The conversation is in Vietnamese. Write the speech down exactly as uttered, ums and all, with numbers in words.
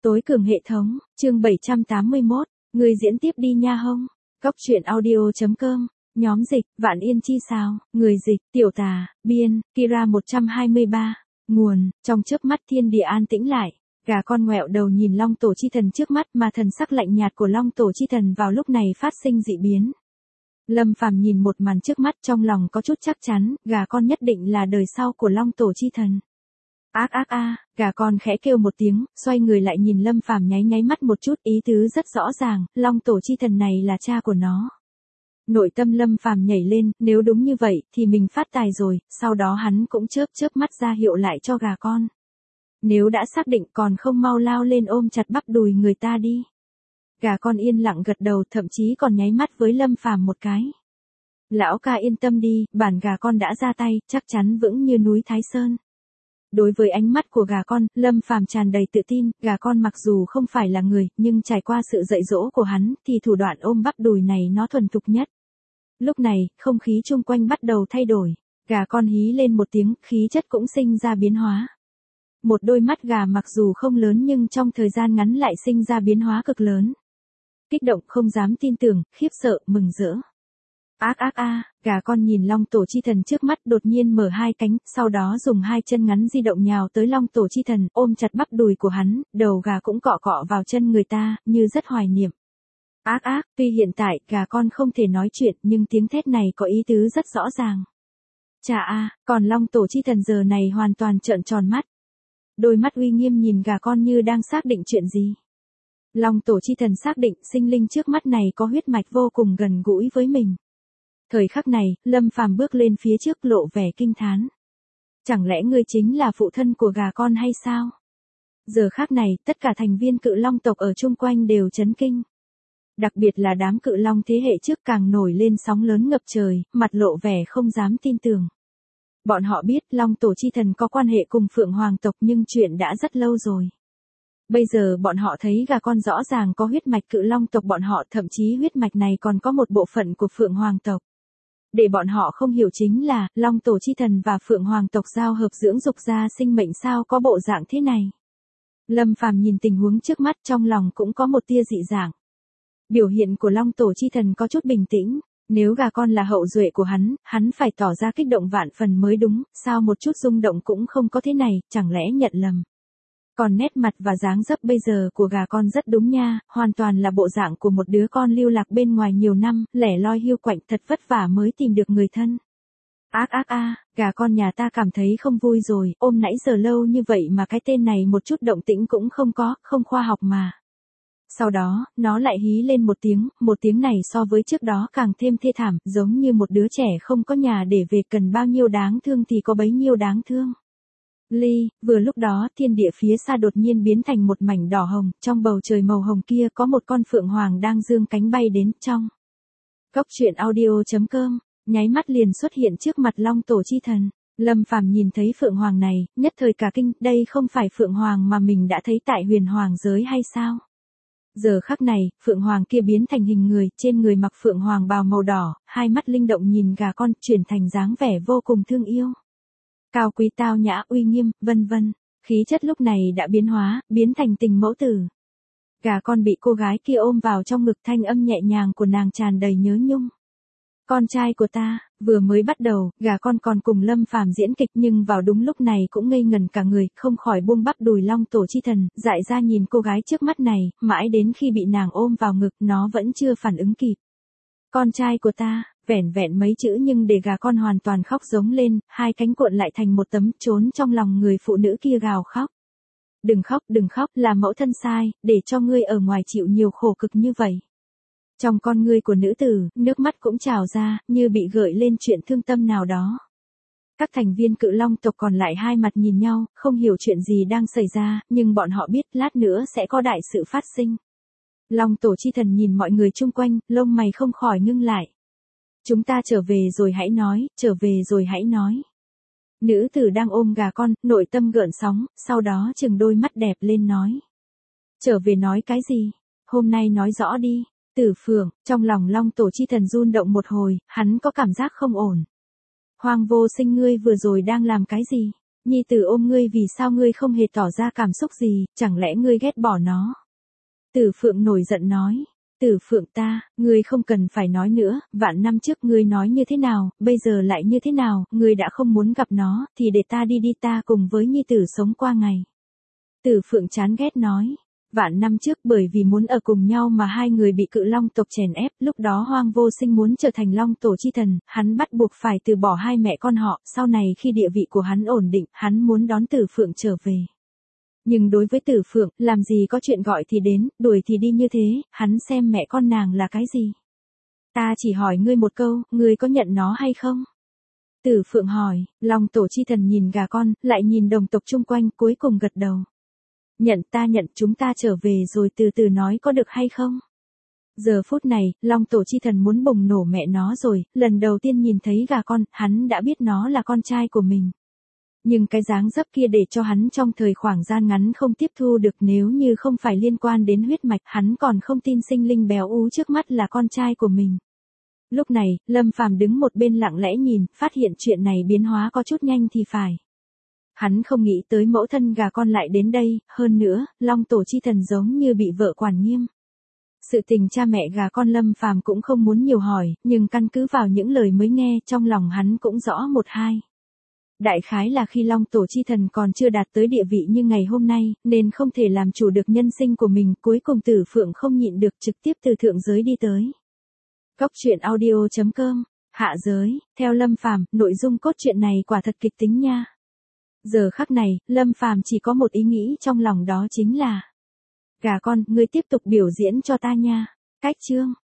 Tối cường hệ thống, chương bảy trăm tám mươi mốt, người diễn tiếp đi nha hông. Góc truyện audio.com, nhóm dịch, Vạn Yên Chi sao, người dịch, Tiểu Tà, biên, Kira một trăm hai mươi ba, nguồn, trong chớp mắt thiên địa an tĩnh lại. Gà con ngoẹo đầu nhìn Long Tổ Chi Thần trước mắt mà thần sắc lạnh nhạt của Long Tổ Chi Thần vào lúc này phát sinh dị biến. Lâm Phàm nhìn một màn trước mắt trong lòng có chút chắc chắn, gà con nhất định là đời sau của Long Tổ Chi Thần. Ác ác a, gà con khẽ kêu một tiếng, xoay người lại nhìn Lâm Phàm nháy nháy mắt một chút, ý tứ rất rõ ràng, Long Tổ Chi Thần này là cha của nó. Nội tâm Lâm Phàm nhảy lên, nếu đúng như vậy thì mình phát tài rồi, sau đó hắn cũng chớp chớp mắt ra hiệu lại cho gà con. Nếu đã xác định còn không mau lao lên ôm chặt bắp đùi người ta đi. Gà con yên lặng gật đầu, thậm chí còn nháy mắt với Lâm Phàm một cái. Lão ca yên tâm đi, bản gà con đã ra tay, chắc chắn vững như núi Thái Sơn. Đối với ánh mắt của gà con, Lâm Phàm tràn đầy tự tin, gà con mặc dù không phải là người, nhưng trải qua sự dạy dỗ của hắn, thì thủ đoạn ôm bắp đùi này nó thuần thục nhất. Lúc này, không khí chung quanh bắt đầu thay đổi, gà con hí lên một tiếng, khí chất cũng sinh ra biến hóa. Một đôi mắt gà mặc dù không lớn nhưng trong thời gian ngắn lại sinh ra biến hóa cực lớn. Kích động, không dám tin tưởng, khiếp sợ, mừng rỡ. Ác ác a, gà con nhìn Long Tổ Chi Thần trước mắt đột nhiên mở hai cánh, sau đó dùng hai chân ngắn di động nhào tới Long Tổ Chi Thần, ôm chặt bắp đùi của hắn, đầu gà cũng cọ cọ vào chân người ta, như rất hoài niệm. Ác ác, tuy hiện tại gà con không thể nói chuyện nhưng tiếng thét này có ý tứ rất rõ ràng. Chà a, còn Long Tổ Chi Thần giờ này hoàn toàn trợn tròn mắt. Đôi mắt uy nghiêm nhìn gà con như đang xác định chuyện gì. Long Tổ Chi Thần xác định sinh linh trước mắt này có huyết mạch vô cùng gần gũi với mình. Thời khắc này, Lâm Phàm bước lên phía trước lộ vẻ kinh thán. Chẳng lẽ ngươi chính là phụ thân của gà con hay sao? Giờ khắc này, tất cả thành viên Cự Long tộc ở chung quanh đều chấn kinh. Đặc biệt là đám Cự Long thế hệ trước càng nổi lên sóng lớn ngập trời, mặt lộ vẻ không dám tin tưởng. Bọn họ biết Long Tổ Chi Thần có quan hệ cùng Phượng Hoàng tộc nhưng chuyện đã rất lâu rồi. Bây giờ bọn họ thấy gà con rõ ràng có huyết mạch Cự Long tộc, bọn họ thậm chí huyết mạch này còn có một bộ phận của Phượng Hoàng tộc. Để bọn họ không hiểu chính là, Long Tổ Chi Thần và Phượng Hoàng tộc giao hợp dưỡng dục ra sinh mệnh sao có bộ dạng thế này. Lâm Phàm nhìn tình huống trước mắt trong lòng cũng có một tia dị dạng. Biểu hiện của Long Tổ Chi Thần có chút bình tĩnh, nếu gà con là hậu duệ của hắn, hắn phải tỏ ra kích động vạn phần mới đúng, sao một chút rung động cũng không có thế này, chẳng lẽ nhận lầm. Còn nét mặt và dáng dấp bây giờ của gà con rất đúng nha, hoàn toàn là bộ dạng của một đứa con lưu lạc bên ngoài nhiều năm, lẻ loi hiu quạnh thật vất vả mới tìm được người thân. Ác ác a, gà con nhà ta cảm thấy không vui rồi, ôm nãy giờ lâu như vậy mà cái tên này một chút động tĩnh cũng không có, không khoa học mà. Sau đó, nó lại hí lên một tiếng, một tiếng này so với trước đó càng thêm thê thảm, giống như một đứa trẻ không có nhà để về, cần bao nhiêu đáng thương thì có bấy nhiêu đáng thương. Ly, vừa lúc đó thiên địa phía xa đột nhiên biến thành một mảnh đỏ hồng, trong bầu trời màu hồng kia có một con phượng hoàng đang dương cánh bay đến trong. Góc truyện audio.com, nháy mắt liền xuất hiện trước mặt Long Tổ Chi Thần. Lâm Phàm nhìn thấy phượng hoàng này, nhất thời cả kinh, đây không phải phượng hoàng mà mình đã thấy tại Huyền Hoàng giới hay sao? Giờ khắc này, phượng hoàng kia biến thành hình người, trên người mặc phượng hoàng bào màu đỏ, hai mắt linh động nhìn gà con, chuyển thành dáng vẻ vô cùng thương yêu. Cao quý tao nhã uy nghiêm, vân vân, khí chất lúc này đã biến hóa, biến thành tình mẫu tử. Gà con bị cô gái kia ôm vào trong ngực, thanh âm nhẹ nhàng của nàng tràn đầy nhớ nhung. Con trai của ta, vừa mới bắt đầu, gà con còn cùng Lâm Phàm diễn kịch nhưng vào đúng lúc này cũng ngây ngần cả người, không khỏi buông bắp đùi Long Tổ Chi Thần, dại ra nhìn cô gái trước mắt này, mãi đến khi bị nàng ôm vào ngực nó vẫn chưa phản ứng kịp. Con trai của ta, vẻn vẹn mấy chữ nhưng để gà con hoàn toàn khóc giống lên, hai cánh cuộn lại thành một tấm, trốn trong lòng người phụ nữ kia gào khóc. Đừng khóc, đừng khóc, là mẫu thân sai, để cho ngươi ở ngoài chịu nhiều khổ cực như vậy. Trong con ngươi của nữ tử, nước mắt cũng trào ra, như bị gợi lên chuyện thương tâm nào đó. Các thành viên Cự Long tộc còn lại hai mặt nhìn nhau, không hiểu chuyện gì đang xảy ra, nhưng bọn họ biết lát nữa sẽ có đại sự phát sinh. Long Tổ Chi Thần nhìn mọi người chung quanh, lông mày không khỏi ngưng lại. Chúng ta trở về rồi hãy nói, trở về rồi hãy nói. Nữ tử đang ôm gà con, nội tâm gợn sóng, sau đó chừng đôi mắt đẹp lên nói. Trở về nói cái gì? Hôm nay nói rõ đi. Tử Phượng, trong lòng Long Tổ Chi Thần run động một hồi, hắn có cảm giác không ổn. Hoàng Vô Sinh, ngươi vừa rồi đang làm cái gì? Nhi tử ôm ngươi vì sao ngươi không hề tỏ ra cảm xúc gì, chẳng lẽ ngươi ghét bỏ nó? Tử Phượng nổi giận nói. Tử Phượng ta, ngươi không cần phải nói nữa, vạn năm trước ngươi nói như thế nào, bây giờ lại như thế nào, ngươi đã không muốn gặp nó, thì để ta đi đi ta cùng với Nhi tử sống qua ngày. Tử Phượng chán ghét nói. Vạn năm trước bởi vì muốn ở cùng nhau mà hai người bị Cự Long tộc chèn ép, lúc đó Hoang Vô Sinh muốn trở thành Long Tổ chi thần, hắn bắt buộc phải từ bỏ hai mẹ con họ, sau này khi địa vị của hắn ổn định, hắn muốn đón Tử Phượng trở về. Nhưng đối với Tử Phượng, làm gì có chuyện gọi thì đến, đuổi thì đi như thế, hắn xem mẹ con nàng là cái gì? Ta chỉ hỏi ngươi một câu, ngươi có nhận nó hay không? Tử Phượng hỏi, Long Tổ chi thần nhìn gà con, lại nhìn đồng tộc chung quanh, cuối cùng gật đầu. Nhận ta nhận, chúng ta trở về rồi từ từ nói có được hay không? Giờ phút này, Long Tổ chi thần muốn bùng nổ mẹ nó rồi, lần đầu tiên nhìn thấy gà con, hắn đã biết nó là con trai của mình. Nhưng cái dáng dấp kia để cho hắn trong thời khoảng gian ngắn không tiếp thu được, nếu như không phải liên quan đến huyết mạch, hắn còn không tin sinh linh béo ú trước mắt là con trai của mình. Lúc này, Lâm Phàm đứng một bên lặng lẽ nhìn, phát hiện chuyện này biến hóa có chút nhanh thì phải. Hắn không nghĩ tới mẫu thân gà con lại đến đây, hơn nữa, Long Tổ chi thần giống như bị vợ quản nghiêm. Sự tình cha mẹ gà con Lâm Phàm cũng không muốn nhiều hỏi, nhưng căn cứ vào những lời mới nghe, trong lòng hắn cũng rõ một hai. Đại khái là khi Long Tổ chi thần còn chưa đạt tới địa vị như ngày hôm nay, nên không thể làm chủ được nhân sinh của mình, cuối cùng Tử Phượng không nhịn được trực tiếp từ thượng giới đi tới. Góc truyện audio chấm com, hạ giới, theo Lâm Phàm, nội dung cốt truyện này quả thật kịch tính nha. Giờ khắc này, Lâm Phàm chỉ có một ý nghĩ trong lòng, đó chính là: gà con, ngươi tiếp tục biểu diễn cho ta nha. Cách chương